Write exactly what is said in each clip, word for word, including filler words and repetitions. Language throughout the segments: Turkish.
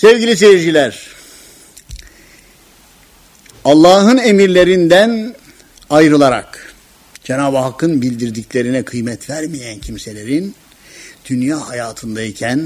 Sevgili seyirciler, Allah'ın emirlerinden ayrılarak Cenab-ı Hakk'ın bildirdiklerine kıymet vermeyen kimselerin dünya hayatındayken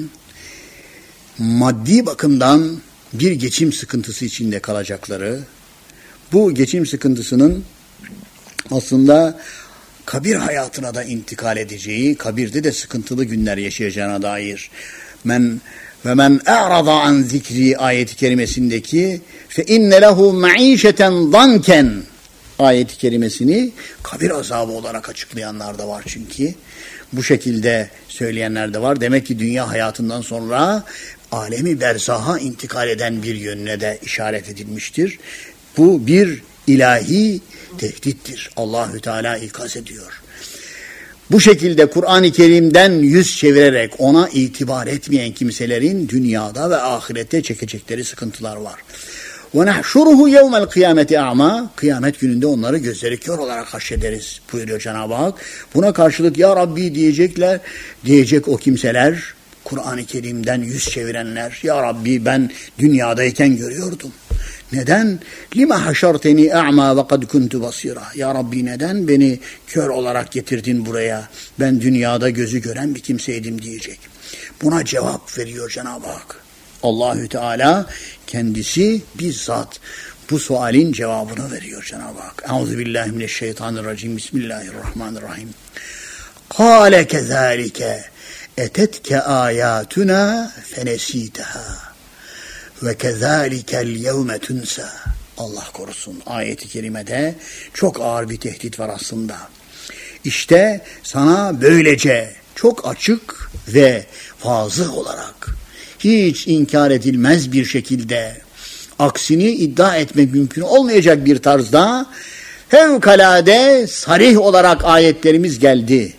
maddi bakımdan bir geçim sıkıntısı içinde kalacakları, bu geçim sıkıntısının aslında kabir hayatına da intikal edeceği, kabirde de sıkıntılı günler yaşayacağına dair men ve men a'rada an zikri ayeti kerimesindeki fe inne lehu maişeten danken ayeti kerimesini kabir azabı olarak açıklayanlar da var çünkü. Bu şekilde söyleyenler de var. Demek ki dünya hayatından sonra alemi berzaha intikal eden bir yönüne de işaret edilmiştir. Bu bir ilahi tehdittir. Allahü Teala ikaz ediyor. Bu şekilde Kur'an-ı Kerim'den yüz çevirerek ona itibar etmeyen kimselerin dünyada ve ahirette çekecekleri sıkıntılar var. وَنَحْشُرُهُ يَوْمَ الْقِيَامَةِ اَعْمَى Kıyamet gününde onları gözleri kör olarak haşrederiz buyuruyor Cenab-ı Hak. Buna karşılık ya Rabbi diyecekler, diyecek o kimseler, Kur'an-ı Kerim'den yüz çevirenler, ya Rabbi ben dünyadayken görüyordum. Neden? Lima haşarteni a'ma ve kad kuntu basira. Ya Rabbi neden beni kör olarak getirdin buraya? Ben dünyada gözü gören bir kimseydim diyecek. Buna cevap veriyor Cenab-ı Hak. Allahü Teala kendisi bizzat bu sualin cevabını veriyor Cenab-ı Hak. Euzubillahimineşşeytanirracim. Bismillahirrahmanirrahim. Kâle kezâlike etetke âyâtuna fenesîteha. Ve kezâlikel yevme tunsa. Allah korusun. Ayet-i kerimede çok ağır bir tehdit var aslında. İşte sana böylece çok açık ve vazıh olarak hiç inkar edilmez bir şekilde aksini iddia etmek mümkün olmayacak bir tarzda fevkalade sarih olarak ayetlerimiz geldi.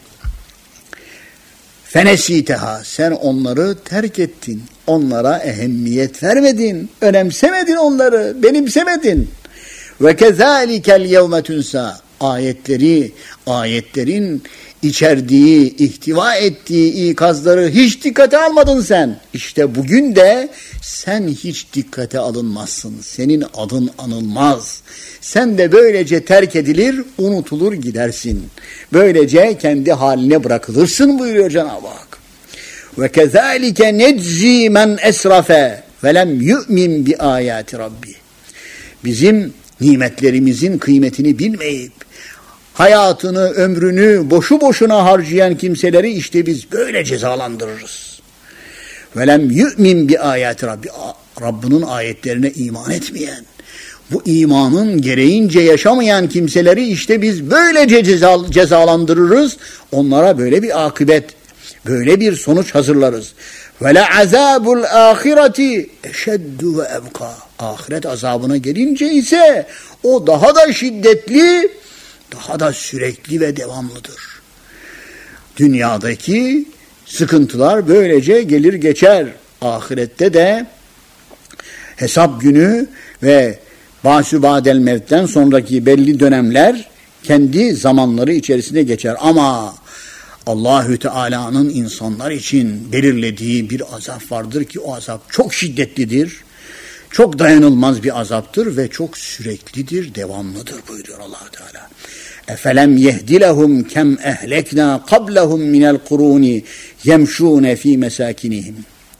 Fenesiteha, sen onları terk ettin. Onlara ehemmiyet vermedin. Önemsemedin onları. Benimsemedin. Ve kezalikel yevme tunsa. Ayetleri, ayetlerin içerdiği, ihtiva ettiği ikazları hiç dikkate almadın sen. İşte bugün de sen hiç dikkate alınmazsın. Senin adın anılmaz. Sen de böylece terk edilir, unutulur gidersin. Böylece kendi haline bırakılırsın buyuruyor Cenab-ı Hak. Ve kezalike neczi men esrafe ve lem yu'min bi ayati rabbi. Bizim nimetlerimizin kıymetini bilmeyip hayatını, ömrünü boşu boşuna harcayan kimseleri işte biz böyle cezalandırırız. Ve lem yu'min bi ayati rabbi. Rabbinin ayetlerine iman etmeyen, bu imanın gereğince yaşamayan kimseleri işte biz böylece ceza, cezalandırırız. Onlara böyle bir akıbet, böyle bir sonuç hazırlarız. Ve la azabul ahireti eşeddu ve ebka. Ahiret azabına gelince ise o daha da şiddetli, daha da sürekli ve devamlıdır. Dünyadaki sıkıntılar böylece gelir geçer. Ahirette de hesap günü ve Bâsü bâdel mevtten sonraki belli dönemler kendi zamanları içerisinde geçer. Ama Allahü Teala'nın insanlar için belirlediği bir azap vardır ki o azap çok şiddetlidir, çok dayanılmaz bir azaptır ve çok süreklidir, devamlıdır buyuruyor Allah Teala. Efelem yehdilehum kem ehlekna qablahum minel kuruni yemşûne fî mesâkinihim.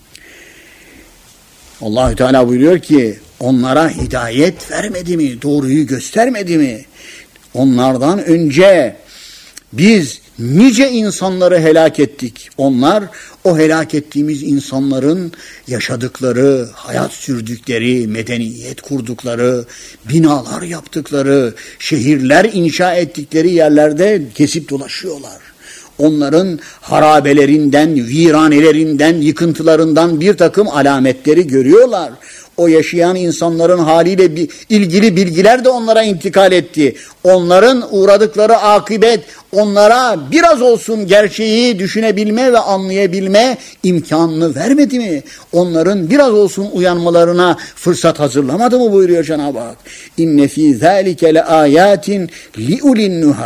Allahü Teala buyuruyor ki onlara hidayet vermedi mi? Doğruyu göstermedi mi? Onlardan önce biz nice insanları helak ettik. Onlar o helak ettiğimiz insanların yaşadıkları, hayat sürdükleri, medeniyet kurdukları, binalar yaptıkları, şehirler inşa ettikleri yerlerde kesip dolaşıyorlar. Onların harabelerinden, viranelerinden, yıkıntılarından bir takım alametleri görüyorlar. O yaşayan insanların haliyle bir, ilgili bilgiler de onlara intikal etti. Onların uğradıkları akıbet onlara biraz olsun gerçeği düşünebilme ve anlayabilme imkanını vermedi mi? Onların biraz olsun uyanmalarına fırsat hazırlamadı mı buyuruyor Cenab-ı Hak. İnne fî zâlike le âyâtin li'ulin nuhâ.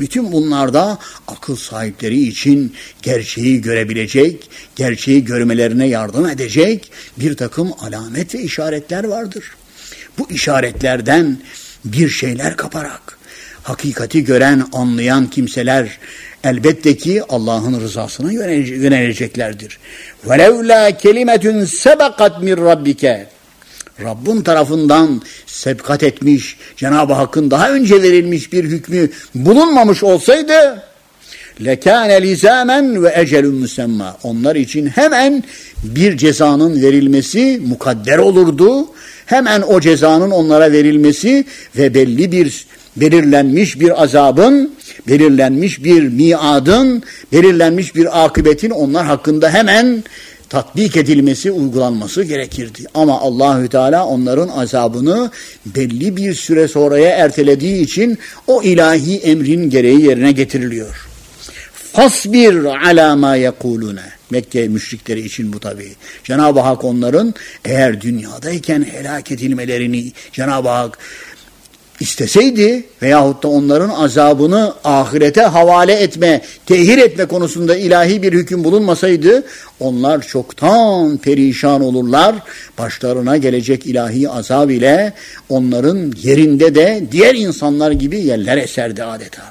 Bütün bunlarda akıl sahipleri için gerçeği görebilecek, gerçeği görmelerine yardım edecek bir takım alamet ve işaretler vardır. Bu işaretlerden bir şeyler kaparak hakikati gören, anlayan kimseler elbette ki Allah'ın rızasına yöneleceklerdir. وَلَوْلَا كَلِمَةٌ سَبَقَتْ مِنْ رَبِّكَ Rabbin tarafından sebkat etmiş, Cenab-ı Hakk'ın daha önce verilmiş bir hükmü bulunmamış olsaydı لَكَانَ لِزَامًا وَاَجَلٌ مُسَمَّى Onlar için hemen bir cezanın verilmesi mukadder olurdu. Hemen o cezanın onlara verilmesi ve belli bir belirlenmiş bir azabın, belirlenmiş bir miadın, belirlenmiş bir akıbetin onlar hakkında hemen tatbik edilmesi, uygulanması gerekirdi. Ama Allahü Teala onların azabını belli bir süre sonraya ertelediği için o ilahi emrin gereği yerine getiriliyor. Fasbir ala ma yekulune. Mekke müşrikleri için bu tabii. Cenab-ı Hak onların eğer dünyadayken helak edilmelerini Cenab-ı Hak isteseydi veyahut da onların azabını ahirete havale etme, tehir etme konusunda ilahi bir hüküm bulunmasaydı onlar çoktan perişan olurlar. Başlarına gelecek ilahi azab ile onların yerinde de diğer insanlar gibi yerler eserdi adeta.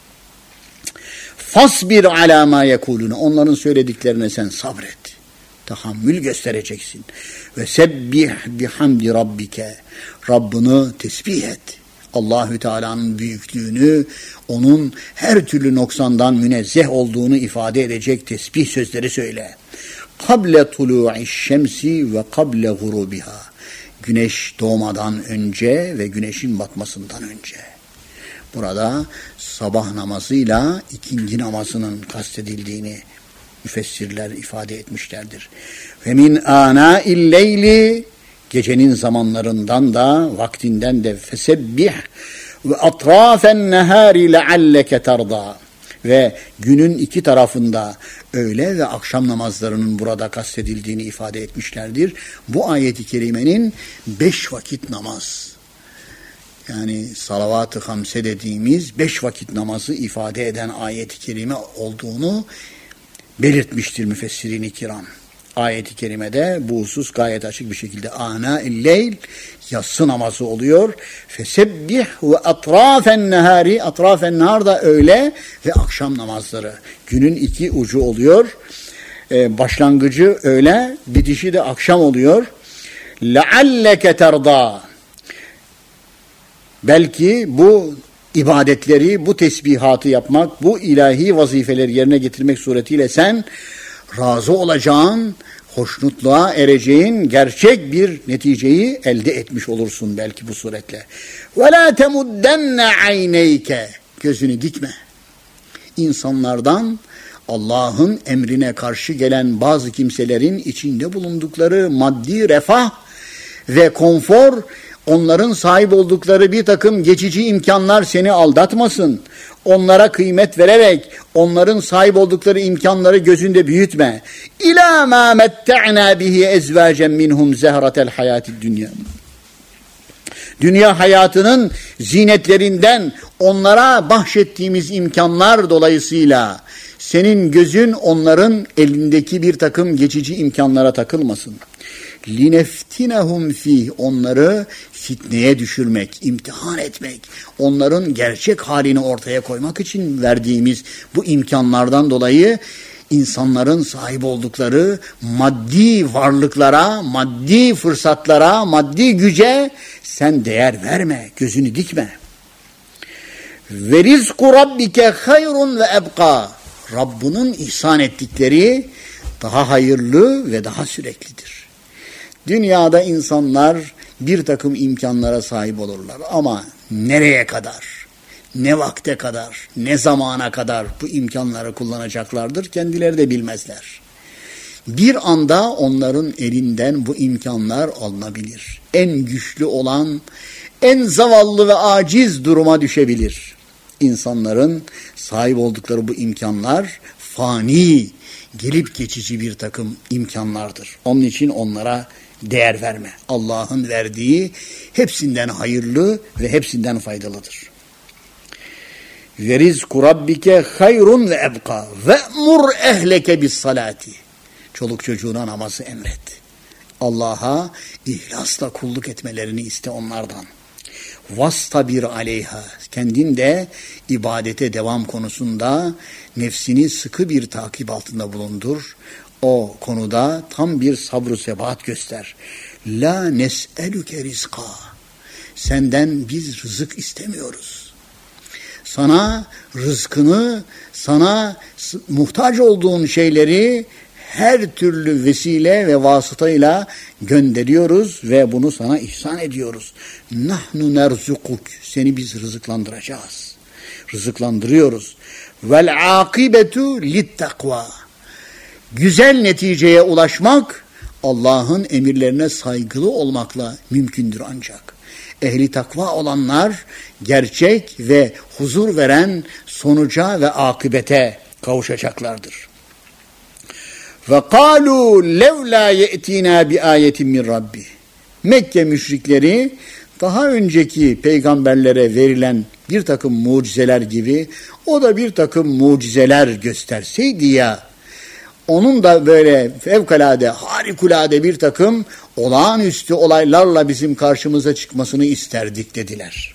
Fasbir ala ma yekulune. Onların söylediklerine sen sabret. Tahammül göstereceksin. Ve sebbih bihamdi rabbike. Rabbini tesbih et. Allahü Teala'nın büyüklüğünü, onun her türlü noksandan münezzeh olduğunu ifade edecek tesbih sözleri söyle. Kable tulu'iş şemsi ve kable gurubiha. Güneş doğmadan önce ve güneşin batmasından önce. Burada sabah namazıyla ikindi namazının kastedildiğini müfessirler ifade etmişlerdir. Ve min ana'il leyli gecenin zamanlarından da vaktinden de fesebbih ve atrafen nehari lealleke terda ve günün iki tarafında öğle ve akşam namazlarının burada kastedildiğini ifade etmişlerdir. Bu ayeti kerimenin beş vakit namaz yani salavat-ı hamse dediğimiz beş vakit namazı ifade eden ayet-i kerime olduğunu belirtmiştir müfessirin-i kiram. Ayet-i kerimede bu husus gayet açık bir şekilde ana-il leyl yatsı namazı oluyor. Fesebbih ve atrafen nehari atrafen nehar da öğle ve akşam namazları. Günün iki ucu oluyor. Ee, başlangıcı öğle, bitişi de akşam oluyor. Lealleke terda. Belki bu ibadetleri, bu tesbihatı yapmak, bu ilahi vazifeleri yerine getirmek suretiyle sen razı olacağın, hoşnutluğa ereceğin gerçek bir neticeyi elde etmiş olursun belki bu suretle. وَلَا تَمُدَّنَّ عَيْنَيْكَ Gözünü dikme. İnsanlardan Allah'ın emrine karşı gelen bazı kimselerin içinde bulundukları maddi refah ve konfor, onların sahip oldukları bir takım geçici imkanlar seni aldatmasın. Onlara kıymet vererek onların sahip oldukları imkanları gözünde büyütme. İlâ mâ mette'nâ bihi ezvâcen minhum zehratel hayâtid dünya. Dünya hayatının zinetlerinden onlara bahşettiğimiz imkanlar dolayısıyla senin gözün onların elindeki bir takım geçici imkanlara takılmasın. lineftinehum fih, onları fitneye düşürmek, imtihan etmek, onların gerçek halini ortaya koymak için verdiğimiz bu imkanlardan dolayı insanların sahip oldukları maddi varlıklara, maddi fırsatlara, maddi güce sen değer verme, gözünü dikme. Ve rizku rabbike hayrun ve ebqa. Rabbinin ihsan ettikleri daha hayırlı ve daha süreklidir. Dünyada insanlar bir takım imkanlara sahip olurlar ama nereye kadar, ne vakte kadar, ne zamana kadar bu imkanları kullanacaklardır kendileri de bilmezler. Bir anda onların elinden bu imkanlar alınabilir. En güçlü olan, en zavallı ve aciz duruma düşebilir. İnsanların sahip oldukları bu imkanlar fani, gelip geçici bir takım imkanlardır. Onun için onlara değer verme. Allah'ın verdiği hepsinden hayırlı ve hepsinden faydalıdır. ve rizku rabbike hayrun ve ebqa ve'mur ehleke bis salati. Çoluk çocuğuna namazı emret. Allah'a ihlasla kulluk etmelerini iste onlardan. Vastabir aleyha. Kendin de ibadete devam konusunda nefsini sıkı bir takip altında bulundur. O konuda tam bir sabrı sebat göster. La nes'elüke rizka. Senden biz rızık istemiyoruz. Sana rızkını, sana muhtaç olduğun şeyleri her türlü vesile ve vasıtayla gönderiyoruz ve bunu sana ihsan ediyoruz. Nahnu nerzukuk. Seni biz rızıklandıracağız. Rızıklandırıyoruz. Vel akibetu littakva. Güzel neticeye ulaşmak Allah'ın emirlerine saygılı olmakla mümkündür ancak. Ehli takva olanlar gerçek ve huzur veren sonuca ve akibete kavuşacaklardır. Ve kâlû levlâ ye'tînâ bi âyetin min rabbi. Mekke müşrikleri daha önceki peygamberlere verilen bir takım mucizeler gibi o da bir takım mucizeler gösterseydi ya, onun da böyle fevkalade, harikulade bir takım olağanüstü olaylarla bizim karşımıza çıkmasını isterdik dediler.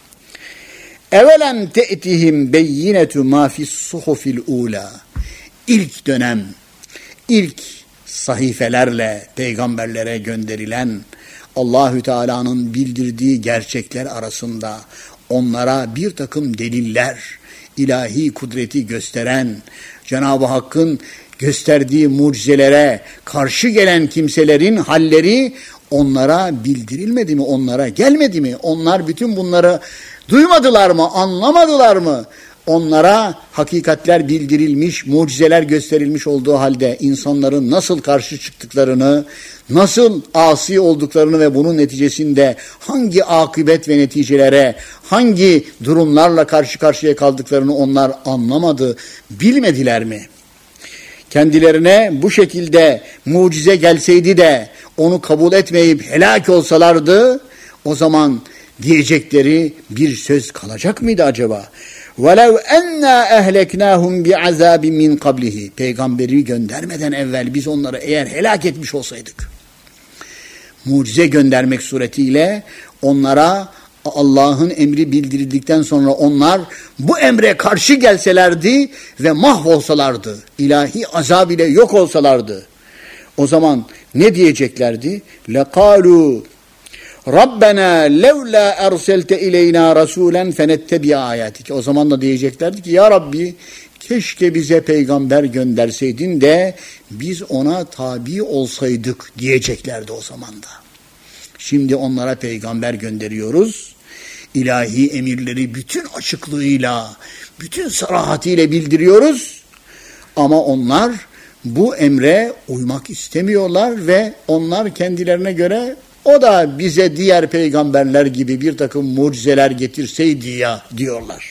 Evelem te'tihim beyyinetu ma fis suhufil ula. İlk dönem, ilk sahifelerle peygamberlere gönderilen Allahü Teala'nın bildirdiği gerçekler arasında onlara bir takım deliller, ilahi kudreti gösteren, Cenab-ı Hakk'ın gösterdiği mucizelere karşı gelen kimselerin halleri onlara bildirilmedi mi, onlara gelmedi mi? Onlar bütün bunları duymadılar mı, anlamadılar mı? Onlara hakikatler bildirilmiş, mucizeler gösterilmiş olduğu halde insanların nasıl karşı çıktıklarını, nasıl asi olduklarını ve bunun neticesinde hangi akıbet ve neticelere, hangi durumlarla karşı karşıya kaldıklarını onlar anlamadı, bilmediler mi? Kendilerine bu şekilde mucize gelseydi de onu kabul etmeyip helak olsalardı, o zaman diyecekleri bir söz kalacak mıydı acaba? وَلَوْ اَنَّا اَهْلَكْنَاهُمْ بِعَذَابٍ مِنْ قَبْلِهِ. Peygamberi göndermeden evvel biz onları eğer helak etmiş olsaydık, mucize göndermek suretiyle onlara Allah'ın emri bildirildikten sonra onlar bu emre karşı gelselerdi ve mahvolsalardı, ilahi azab ile yok olsalardı, o zaman ne diyeceklerdi? لَقَالُوا رَبَّنَا لَوْلَا اَرْسَلْتَ اِلَيْنَا رَسُولًا فَنَتَّبِعَ آيَاتِكَ. O zaman da diyeceklerdi ki ya Rabbi keşke bize peygamber gönderseydin de biz ona tabi olsaydık diyeceklerdi o zaman da. Şimdi onlara peygamber gönderiyoruz. İlahi emirleri bütün açıklığıyla, bütün sarahatiyle bildiriyoruz. Ama onlar bu emre uymak istemiyorlar ve onlar kendilerine göre o da bize diğer peygamberler gibi bir takım mucizeler getirseydi ya diyorlar.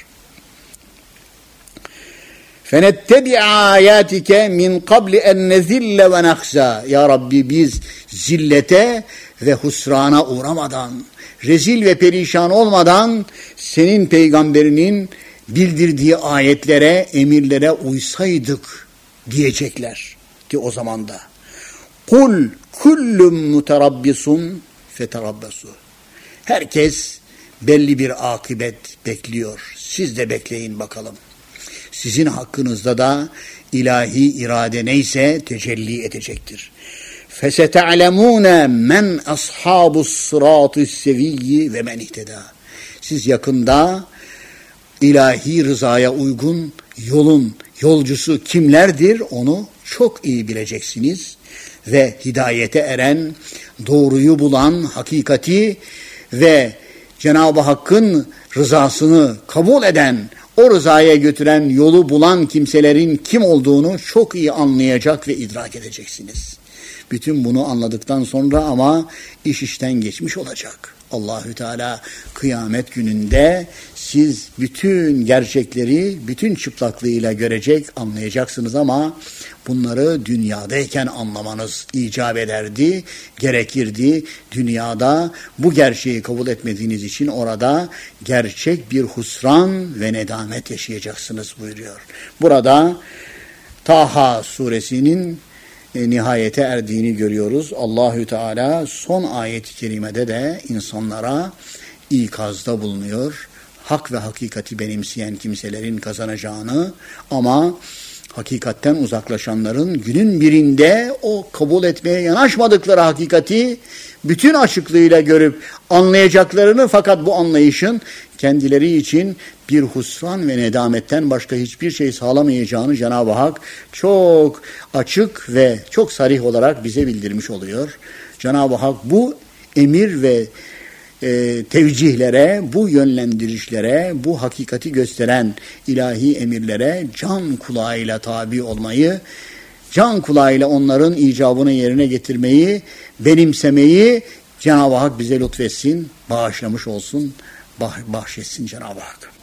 فَنَتَّبِعَ آيَاتِكَ مِنْ قَبْلِ اَنْ نَذِلَّ وَنَخْزَى. Ya Rabbi biz zillete ve husrana uğramadan, rezil ve perişan olmadan senin peygamberinin bildirdiği ayetlere, emirlere uysaydık diyecekler ki o zaman da. Kul kullum muterabbisun feterabbasu. Herkes belli bir akıbet bekliyor. Siz de bekleyin bakalım. Sizin hakkınızda da ilahi irade neyse tecelli edecektir. فَسَتَعْلَمُونَ مَنْ أَصْحَابُ الصِّرَاطِ السَّوِيِّ ve men ihteda. Siz yakında ilahi rızaya uygun yolun yolcusu kimlerdir onu çok iyi bileceksiniz ve hidayete eren, doğruyu bulan, hakikati ve Cenab-ı Hakk'ın rızasını kabul eden, o rızaya götüren, yolu bulan kimselerin kim olduğunu çok iyi anlayacak ve idrak edeceksiniz. Bütün bunu anladıktan sonra ama iş işten geçmiş olacak. Allahü Teala kıyamet gününde siz bütün gerçekleri bütün çıplaklığıyla görecek, anlayacaksınız ama bunları dünyadayken anlamanız icap ederdi, gerekirdi. Dünyada bu gerçeği kabul etmediğiniz için orada gerçek bir husran ve nedamet yaşayacaksınız buyuruyor. Burada Taha suresinin e, nihayete erdiğini görüyoruz. Allahü Teala son ayet-i kerimede de insanlara ikazda bulunuyor. Hak ve hakikati benimseyen kimselerin kazanacağını ama hakikatten uzaklaşanların günün birinde o kabul etmeye yanaşmadıkları hakikati bütün açıklığıyla görüp anlayacaklarını, fakat bu anlayışın kendileri için bir husran ve nedametten başka hiçbir şey sağlamayacağını Cenab-ı Hak çok açık ve çok sarih olarak bize bildirmiş oluyor. Cenab-ı Hak bu emir ve e, tevcihlere, bu yönlendirişlere, bu hakikati gösteren ilahi emirlere can kulağıyla tabi olmayı, can kulağıyla onların icabını yerine getirmeyi, benimsemeyi Cenab-ı Hak bize lütfetsin, bağışlamış olsun, bah bahşetsin Cenab-ı Hak.